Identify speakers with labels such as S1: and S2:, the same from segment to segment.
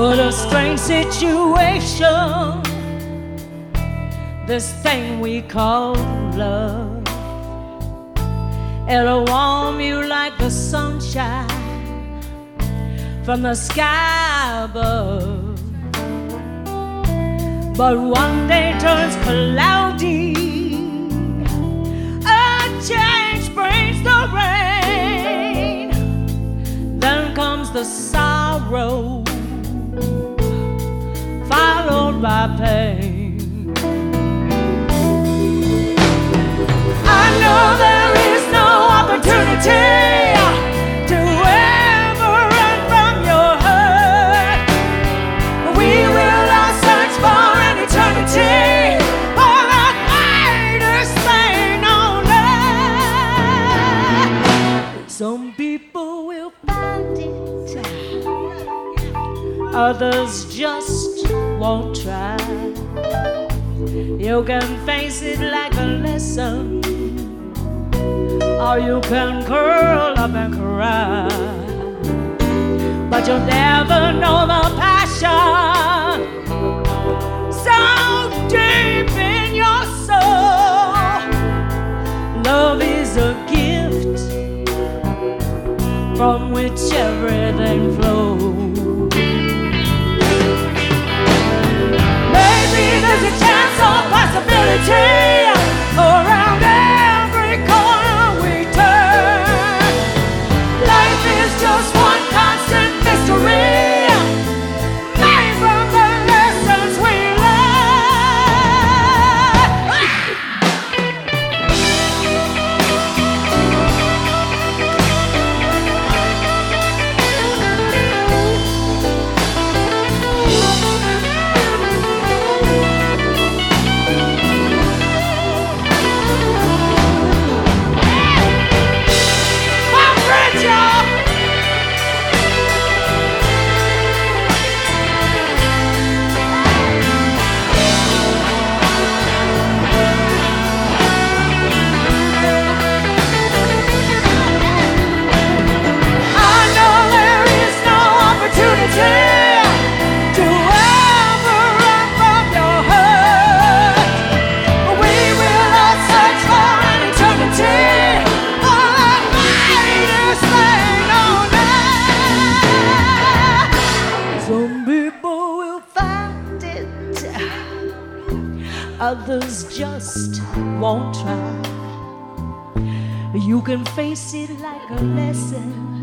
S1: What a strange situation, this thing we call love. It'll warm you like the sunshine from the sky above, but one day turns cloudy. A change brings the rain, then comes the sorrow, followed by pain. I know there is no opportunity to ever run from your hurt. We will all search for an eternity, for the greatest thing on earth. Some people will find it, others just won't try. You can face it like a lesson, or you can curl up and cry, but you'll never know the passion so deep in your soul. Love is a gift from which everything flows. There's a chance or possibility around every corner we turn. Life is just one constant mystery, made from the lessons we others just won't try. You can face it like a lesson,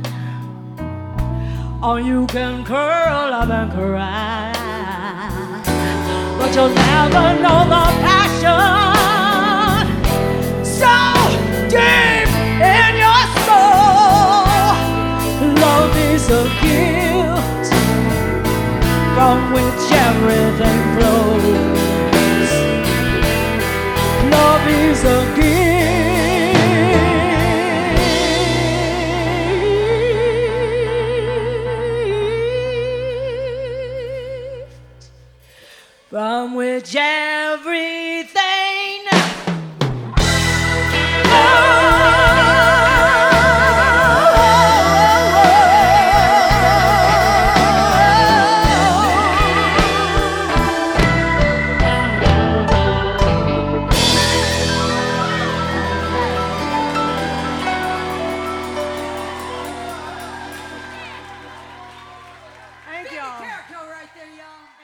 S1: or you can curl up and cry, but you'll never know the passion so deep in your soul. Love is a gift from which everything flows. Love is a gift from which everything
S2: Thank y'all. Character right there, y'all.